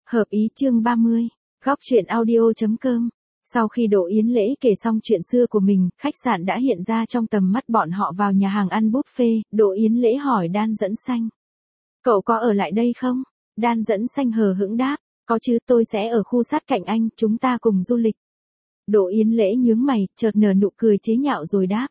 Hợp ý chương 30, góc truyện audio.com. Sau khi Đỗ Yến Lễ kể xong chuyện xưa của mình, khách sạn đã hiện ra trong tầm mắt bọn họ vào nhà hàng ăn buffet. Đỗ Yến Lễ hỏi Đan Dẫn Xanh. Cậu có ở lại đây không? Đan Dẫn Xanh hờ hững đáp. Có chứ, tôi sẽ ở khu sát cạnh anh, chúng ta cùng du lịch. Đỗ Yến Lễ nhướng mày, chợt nở nụ cười chế nhạo rồi đáp.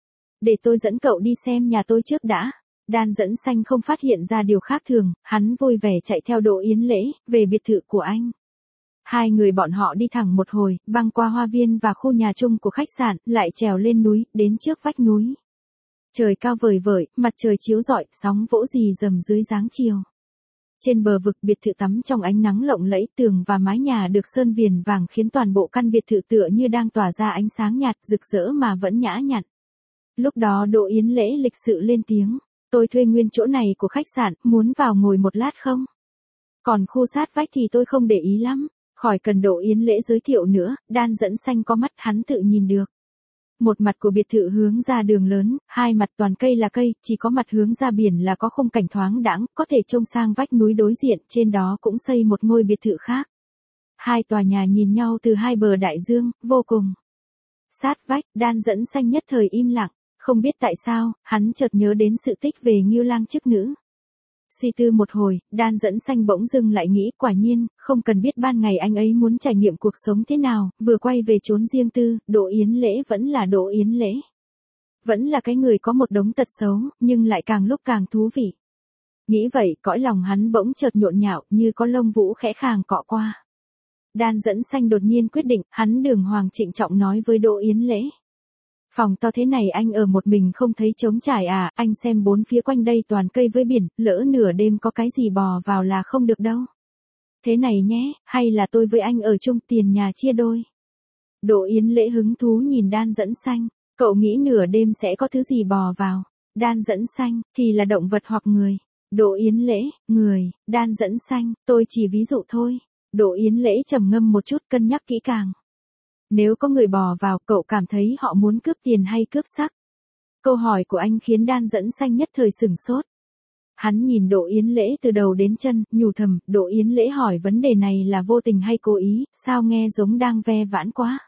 Để tôi dẫn cậu đi xem nhà tôi trước đã. Đan Dẫn Xanh không phát hiện ra điều khác thường, hắn vui vẻ chạy theo Đỗ Yến Lễ, về biệt thự của anh. Hai người bọn họ đi thẳng một hồi, băng qua hoa viên và khu nhà chung của khách sạn, lại trèo lên núi, đến trước vách núi. Trời cao vời vợi, mặt trời chiếu rọi, sóng vỗ rì rầm dưới dáng chiều. Trên bờ vực biệt thự tắm trong ánh nắng lộng lẫy, tường và mái nhà được sơn viền vàng khiến toàn bộ căn biệt thự tựa như đang tỏa ra ánh sáng nhạt, rực rỡ mà vẫn nhã nhặn. Lúc đó Đỗ Yến Lễ lịch sự lên tiếng. Tôi thuê nguyên chỗ này của khách sạn, muốn vào ngồi một lát không? Còn khu sát vách thì tôi không để ý lắm. Khỏi cần Đỗ Yến Lễ giới thiệu nữa, Đan Dẫn Xanh có mắt hắn tự nhìn được. Một mặt của biệt thự hướng ra đường lớn, hai mặt toàn cây là cây, chỉ có mặt hướng ra biển là có khung cảnh thoáng đãng, có thể trông sang vách núi đối diện, trên đó cũng xây một ngôi biệt thự khác. Hai tòa nhà nhìn nhau từ hai bờ đại dương, vô cùng sát vách. Đan Dẫn Xanh nhất thời im lặng. Không biết tại sao, hắn chợt nhớ đến sự tích về Ngưu Lang chức nữ. Suy tư một hồi, Đan Dẫn Xanh bỗng dưng lại nghĩ, quả nhiên, không cần biết ban ngày anh ấy muốn trải nghiệm cuộc sống thế nào, vừa quay về chốn riêng tư, Đỗ Yến Lễ vẫn là Đỗ Yến Lễ. Vẫn là cái người có một đống tật xấu, nhưng lại càng lúc càng thú vị. Nghĩ vậy, cõi lòng hắn bỗng chợt nhộn nhạo, như có lông vũ khẽ khàng cọ qua. Đan Dẫn Xanh đột nhiên quyết định, hắn đường hoàng trịnh trọng nói với Đỗ Yến Lễ. Phòng to thế này anh ở một mình không thấy trống trải à, anh xem bốn phía quanh đây toàn cây với biển, lỡ nửa đêm có cái gì bò vào là không được đâu. Thế này nhé, hay là tôi với anh ở chung, tiền nhà chia đôi. Đỗ Yến Lễ hứng thú nhìn Đan Dẫn Xanh, cậu nghĩ nửa đêm sẽ có thứ gì bò vào? Đan Dẫn Xanh, thì là động vật hoặc người. Đỗ Yến Lễ, người. Đan Dẫn Xanh, tôi chỉ ví dụ thôi. Đỗ Yến Lễ trầm ngâm một chút, cân nhắc kỹ càng. Nếu có người bò vào, cậu cảm thấy họ muốn cướp tiền hay cướp sắc? Câu hỏi của anh khiến Đan Dẫn Xanh nhất thời sửng sốt. Hắn nhìn Đỗ Yến Lễ từ đầu đến chân, nhủ thầm, Đỗ Yến Lễ hỏi vấn đề này là vô tình hay cố ý, sao nghe giống đang ve vãn quá.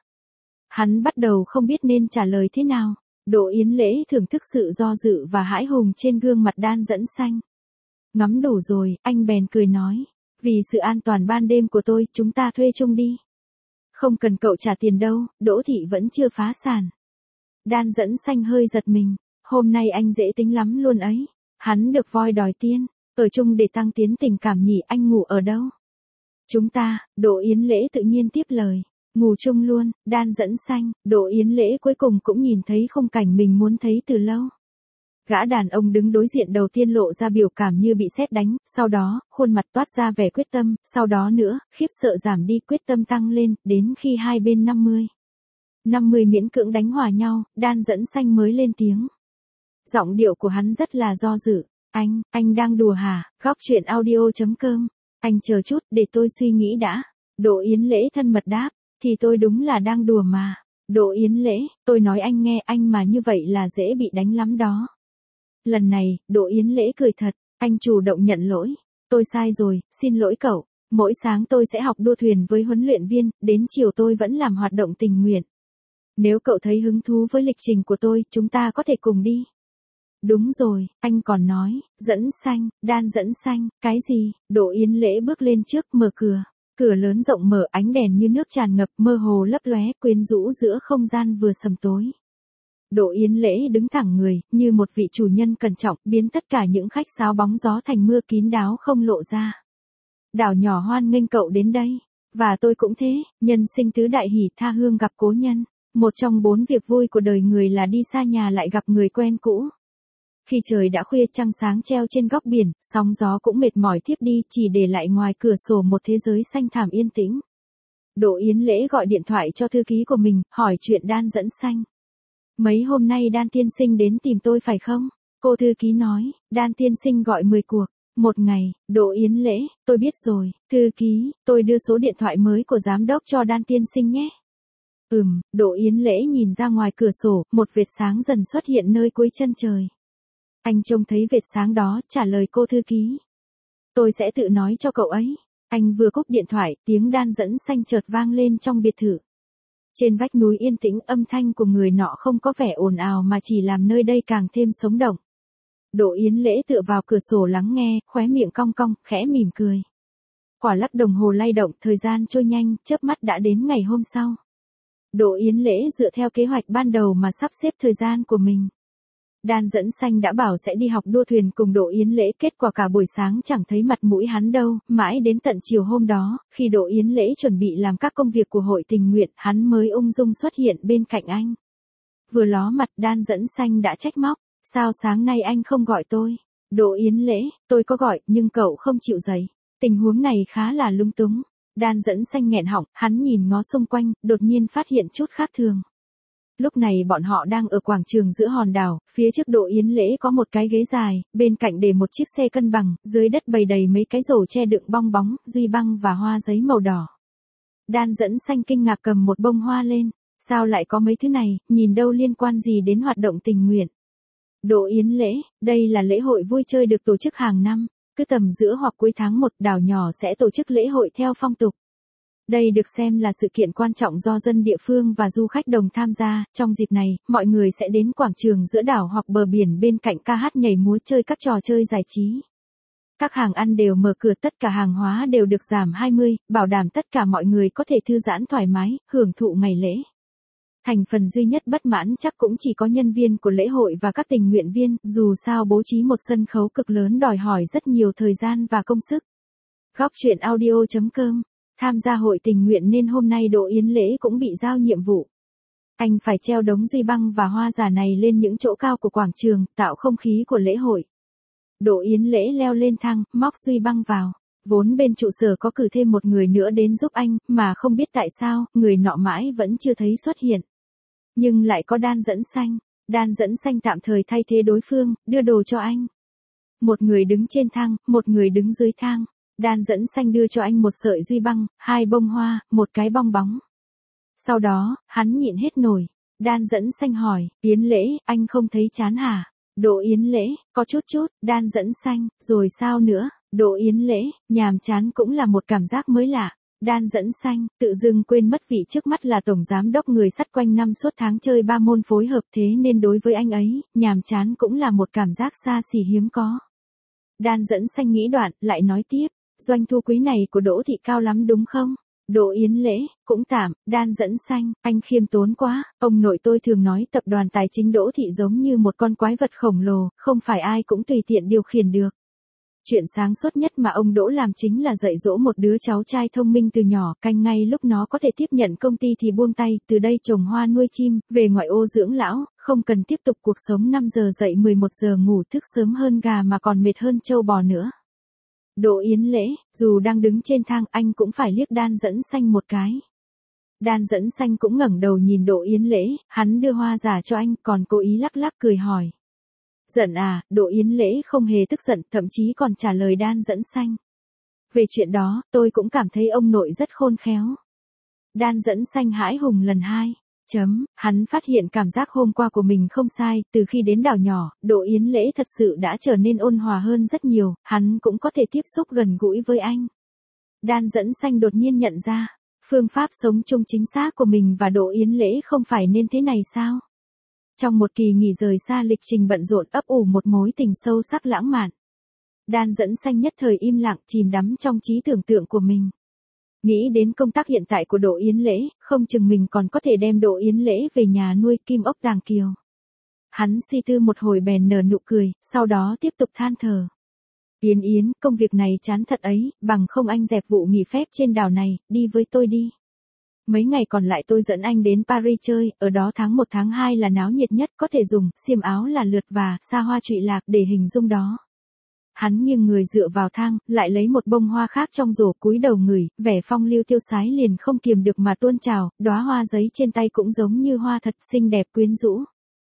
Hắn bắt đầu không biết nên trả lời thế nào. Đỗ Yến Lễ thưởng thức sự do dự và hãi hùng trên gương mặt Đan Dẫn Xanh. Ngắm đủ rồi, anh bèn cười nói. Vì sự an toàn ban đêm của tôi, chúng ta thuê chung đi. Không cần cậu trả tiền đâu, Đỗ thị vẫn chưa phá sản. Đan Dẫn Xanh hơi giật mình, hôm nay anh dễ tính lắm luôn ấy. Hắn được voi đòi tiên, ở chung để tăng tiến tình cảm nhỉ, anh ngủ ở đâu? Chúng ta, Đỗ Yến Lễ tự nhiên tiếp lời, ngủ chung luôn. Đan Dẫn Xanh, Đỗ Yến Lễ cuối cùng cũng nhìn thấy khung cảnh mình muốn thấy từ lâu. Gã đàn ông đứng đối diện đầu tiên lộ ra biểu cảm như bị sét đánh, sau đó, khuôn mặt toát ra vẻ quyết tâm, sau đó nữa, khiếp sợ giảm đi, quyết tâm tăng lên, đến khi hai bên 50 miễn cưỡng đánh hòa nhau, Đan Dẫn Xanh mới lên tiếng. Giọng điệu của hắn rất là do dự. Anh đang đùa hả? Góc truyện audio.com. Anh chờ chút, để tôi suy nghĩ đã. Đỗ Yến Lễ thân mật đáp, thì tôi đúng là đang đùa mà. Đỗ Yến Lễ, tôi nói anh nghe, anh mà như vậy là dễ bị đánh lắm đó. Lần này, Đỗ Yến Lễ cười thật, anh chủ động nhận lỗi. Tôi sai rồi, xin lỗi cậu. Mỗi sáng tôi sẽ học đua thuyền với huấn luyện viên, đến chiều tôi vẫn làm hoạt động tình nguyện. Nếu cậu thấy hứng thú với lịch trình của tôi, chúng ta có thể cùng đi. Đúng rồi, anh còn nói, Dẫn Xanh, Đan Dẫn Xanh, cái gì? Đỗ Yến Lễ bước lên trước, mở cửa. Cửa lớn rộng mở, ánh đèn như nước tràn ngập, mơ hồ lấp lóe, quyến rũ giữa không gian vừa sầm tối. Đỗ Yến Lễ đứng thẳng người, như một vị chủ nhân cẩn trọng, biến tất cả những khách sáo bóng gió thành mưa kín đáo không lộ ra. Đảo nhỏ hoan nghênh cậu đến đây. Và tôi cũng thế, nhân sinh tứ đại hỷ, tha hương gặp cố nhân. Một trong 4 việc vui của đời người là đi xa nhà lại gặp người quen cũ. Khi trời đã khuya, trăng sáng treo trên góc biển, sóng gió cũng mệt mỏi thiếp đi, chỉ để lại ngoài cửa sổ một thế giới xanh thẳm yên tĩnh. Đỗ Yến Lễ gọi điện thoại cho thư ký của mình, hỏi chuyện Đan Dẫn Xanh. Mấy hôm nay Đan tiên sinh đến tìm tôi phải không? Cô thư ký nói, Đan tiên sinh gọi 10 cuộc. Một ngày. Đỗ Yến Lễ, tôi biết rồi. Thư ký, tôi đưa số điện thoại mới của giám đốc cho Đan tiên sinh nhé. Đỗ Yến Lễ nhìn ra ngoài cửa sổ, một vệt sáng dần xuất hiện nơi cuối chân trời. Anh trông thấy vệt sáng đó, trả lời cô thư ký. Tôi sẽ tự nói cho cậu ấy. Anh vừa cúp điện thoại, tiếng đan dẫn xanh chợt vang lên trong biệt thự. Trên vách núi yên tĩnh, âm thanh của người nọ không có vẻ ồn ào mà chỉ làm nơi đây càng thêm sống động. Đỗ Yến Lễ tựa vào cửa sổ lắng nghe, khóe miệng cong cong, khẽ mỉm cười. Quả lắc đồng hồ lay động, thời gian trôi nhanh, chớp mắt đã đến ngày hôm sau. Đỗ Yến Lễ dựa theo kế hoạch ban đầu mà sắp xếp thời gian của mình. Đan dẫn xanh đã bảo sẽ đi học đua thuyền cùng Đỗ Yến Lễ, kết quả cả buổi sáng chẳng thấy mặt mũi hắn đâu, mãi đến tận chiều hôm đó, khi Đỗ Yến Lễ chuẩn bị làm các công việc của hội tình nguyện, hắn mới ung dung xuất hiện bên cạnh anh. Vừa ló mặt, Đan dẫn xanh đã trách móc, sao sáng nay anh không gọi tôi? Đỗ Yến Lễ, tôi có gọi, nhưng cậu không chịu dậy. Tình huống này khá là lung túng. Đan dẫn xanh nghẹn họng, hắn nhìn ngó xung quanh, đột nhiên phát hiện chút khác thường. Lúc này bọn họ đang ở quảng trường giữa hòn đảo, phía trước Đỗ Yến Lễ có một cái ghế dài, bên cạnh để một chiếc xe cân bằng, dưới đất bày đầy mấy cái rổ che đựng bong bóng, duy băng và hoa giấy màu đỏ. Đan dẫn xanh kinh ngạc cầm một bông hoa lên, sao lại có mấy thứ này, nhìn đâu liên quan gì đến hoạt động tình nguyện. Đỗ Yến Lễ, đây là lễ hội vui chơi được tổ chức hàng năm, cứ tầm giữa hoặc cuối tháng 1 đảo nhỏ sẽ tổ chức lễ hội theo phong tục. Đây được xem là sự kiện quan trọng do dân địa phương và du khách đồng tham gia, trong dịp này, mọi người sẽ đến quảng trường giữa đảo hoặc bờ biển bên cạnh ca hát nhảy múa chơi các trò chơi giải trí. Các hàng ăn đều mở cửa, tất cả hàng hóa đều được giảm 20, bảo đảm tất cả mọi người có thể thư giãn thoải mái, hưởng thụ ngày lễ. Thành phần duy nhất bất mãn chắc cũng chỉ có nhân viên của lễ hội và các tình nguyện viên, dù sao bố trí một sân khấu cực lớn đòi hỏi rất nhiều thời gian và công sức. Góc truyện audio.com. Tham gia hội tình nguyện nên hôm nay Đỗ Yến Lễ cũng bị giao nhiệm vụ. Anh phải treo đống duy băng và hoa giả này lên những chỗ cao của quảng trường, tạo không khí của lễ hội. Đỗ Yến Lễ leo lên thang, móc duy băng vào. Vốn bên trụ sở có cử thêm một người nữa đến giúp anh, mà không biết tại sao, người nọ mãi vẫn chưa thấy xuất hiện. Nhưng lại có Đan dẫn xanh. Đan dẫn xanh tạm thời thay thế đối phương, đưa đồ cho anh. Một người đứng trên thang, một người đứng dưới thang. Đan dẫn xanh đưa cho anh một sợi duy băng, 2 bông hoa, một cái bong bóng. Sau đó, hắn nhịn hết nổi. Đan dẫn xanh hỏi, Yến Lễ, anh không thấy chán hả? Đỗ Yến Lễ, có chút, Đan dẫn xanh, rồi sao nữa? Đỗ Yến Lễ, nhàm chán cũng là một cảm giác mới lạ. Đan dẫn xanh, tự dưng quên mất vị trước mắt là tổng giám đốc người sắt quanh năm suốt tháng chơi 3 môn phối hợp, thế nên đối với anh ấy, nhàm chán cũng là một cảm giác xa xỉ hiếm có. Đan dẫn xanh nghĩ đoạn, lại nói tiếp, doanh thu quý này của Đỗ thị cao lắm đúng không? Đỗ Yến Lễ, cũng tạm. Đan dẫn xanh, anh khiêm tốn quá, ông nội tôi thường nói tập đoàn tài chính Đỗ thị giống như một con quái vật khổng lồ, không phải ai cũng tùy tiện điều khiển được. Chuyện sáng suốt nhất mà ông Đỗ làm chính là dạy dỗ một đứa cháu trai thông minh từ nhỏ, canh ngay lúc nó có thể tiếp nhận công ty thì buông tay, từ đây trồng hoa nuôi chim, về ngoại ô dưỡng lão, không cần tiếp tục cuộc sống 5 giờ dậy 11 giờ ngủ, thức sớm hơn gà mà còn mệt hơn trâu bò nữa. Đỗ Yến Lễ, dù đang đứng trên thang anh cũng phải liếc Đan dẫn xanh một cái. Đan dẫn xanh cũng ngẩng đầu nhìn Đỗ Yến Lễ, hắn đưa hoa giả cho anh, còn cố ý lắc lắc cười hỏi. Giận à? Đỗ Yến Lễ không hề tức giận, thậm chí còn trả lời Đan dẫn xanh. Về chuyện đó, tôi cũng cảm thấy ông nội rất khôn khéo. Đan dẫn xanh hãi hùng lần 2. Hắn phát hiện cảm giác hôm qua của mình không sai, từ khi đến đảo nhỏ, Đỗ Yến Lễ thật sự đã trở nên ôn hòa hơn rất nhiều, hắn cũng có thể tiếp xúc gần gũi với anh. Đan dẫn xanh đột nhiên nhận ra, phương pháp sống chung chính xác của mình và Đỗ Yến Lễ không phải nên thế này sao? Trong một kỳ nghỉ rời xa lịch trình bận rộn ấp ủ một mối tình sâu sắc lãng mạn. Đan dẫn xanh nhất thời im lặng chìm đắm trong trí tưởng tượng của mình. Nghĩ đến công tác hiện tại của Đỗ Yến Lễ, không chừng mình còn có thể đem Đỗ Yến Lễ về nhà nuôi kim ốc đàng kiều. Hắn suy tư một hồi bèn nở nụ cười, sau đó tiếp tục than thở. Yến Yến, công việc này chán thật ấy, bằng không anh dẹp vụ nghỉ phép trên đảo này, đi với tôi đi. Mấy ngày còn lại tôi dẫn anh đến Paris chơi, ở đó tháng 1 tháng 2 là náo nhiệt nhất, có thể dùng xiêm áo là lượt và xa hoa trụy lạc để hình dung đó. Hắn nghiêng người dựa vào thang, lại lấy một bông hoa khác trong rổ cúi đầu ngửi, vẻ phong lưu tiêu sái liền không kiềm được mà tuôn trào, đóa hoa giấy trên tay cũng giống như hoa thật xinh đẹp quyến rũ.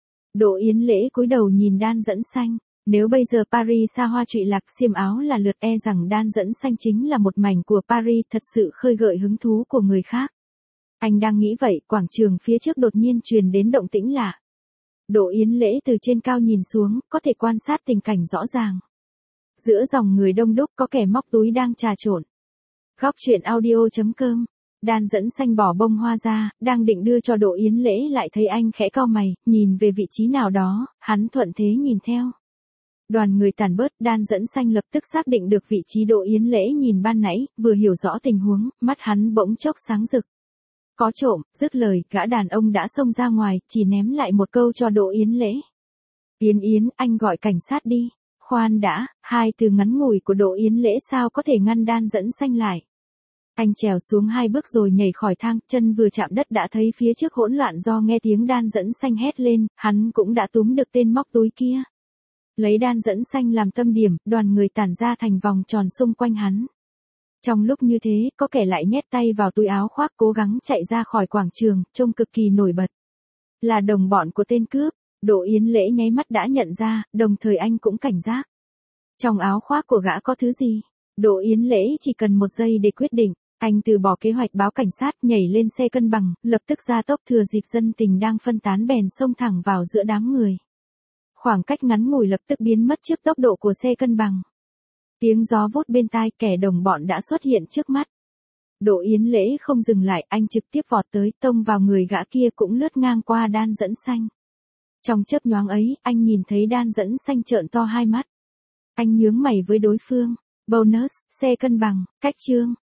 Đỗ Yến Lễ cúi đầu nhìn Đan dẫn xanh, nếu bây giờ Paris xa hoa trụy lạc xiêm áo là lượt e rằng Đan dẫn xanh chính là một mảnh của Paris thật sự khơi gợi hứng thú của người khác. Anh đang nghĩ vậy, quảng trường phía trước đột nhiên truyền đến động tĩnh lạ. Đỗ Yến Lễ từ trên cao nhìn xuống, có thể quan sát tình cảnh rõ ràng. Giữa dòng người đông đúc có kẻ móc túi đang trà trộn. Góc truyện audio.com. Đan dẫn xanh bỏ bông hoa ra, đang định đưa cho Đỗ Yến Lễ lại thấy anh khẽ cau mày, nhìn về vị trí nào đó, hắn thuận thế nhìn theo. Đoàn người tản bớt, Đan dẫn xanh lập tức xác định được vị trí Đỗ Yến Lễ nhìn ban nãy, vừa hiểu rõ tình huống, mắt hắn bỗng chốc sáng rực. Có trộm, dứt lời, gã đàn ông đã xông ra ngoài, chỉ ném lại một câu cho Đỗ Yến Lễ. Yến, anh gọi cảnh sát đi. Khoan đã, hai từ ngắn ngủi của Đỗ Yến Lễ sao có thể ngăn Đan dẫn xanh lại. Anh trèo xuống 2 bước rồi nhảy khỏi thang, chân vừa chạm đất đã thấy phía trước hỗn loạn do nghe tiếng Đan dẫn xanh hét lên, hắn cũng đã túm được tên móc túi kia. Lấy Đan dẫn xanh làm tâm điểm, đoàn người tản ra thành vòng tròn xung quanh hắn. Trong lúc như thế, có kẻ lại nhét tay vào túi áo khoác cố gắng chạy ra khỏi quảng trường, trông cực kỳ nổi bật. Là đồng bọn của tên cướp, Đỗ Yến Lễ nháy mắt đã nhận ra, đồng thời anh cũng cảnh giác. Trong áo khoác của gã có thứ gì? Đỗ Yến Lễ chỉ cần 1 giây để quyết định, anh từ bỏ kế hoạch báo cảnh sát, nhảy lên xe cân bằng, lập tức ra tốc thừa dịp dân tình đang phân tán bèn xông thẳng vào giữa đám người. Khoảng cách ngắn ngủi lập tức biến mất trước tốc độ của xe cân bằng. Tiếng gió vút bên tai, kẻ đồng bọn đã xuất hiện trước mắt. Đỗ Yến Lễ không dừng lại, anh trực tiếp vọt tới, tông vào người gã kia cũng lướt ngang qua Đan dẫn xanh. Trong chớp nhoáng ấy, anh nhìn thấy Đan dẫn xanh trợn to 2 mắt. Anh nhướng mày với đối phương. Bonus, xe cân bằng, cách chương.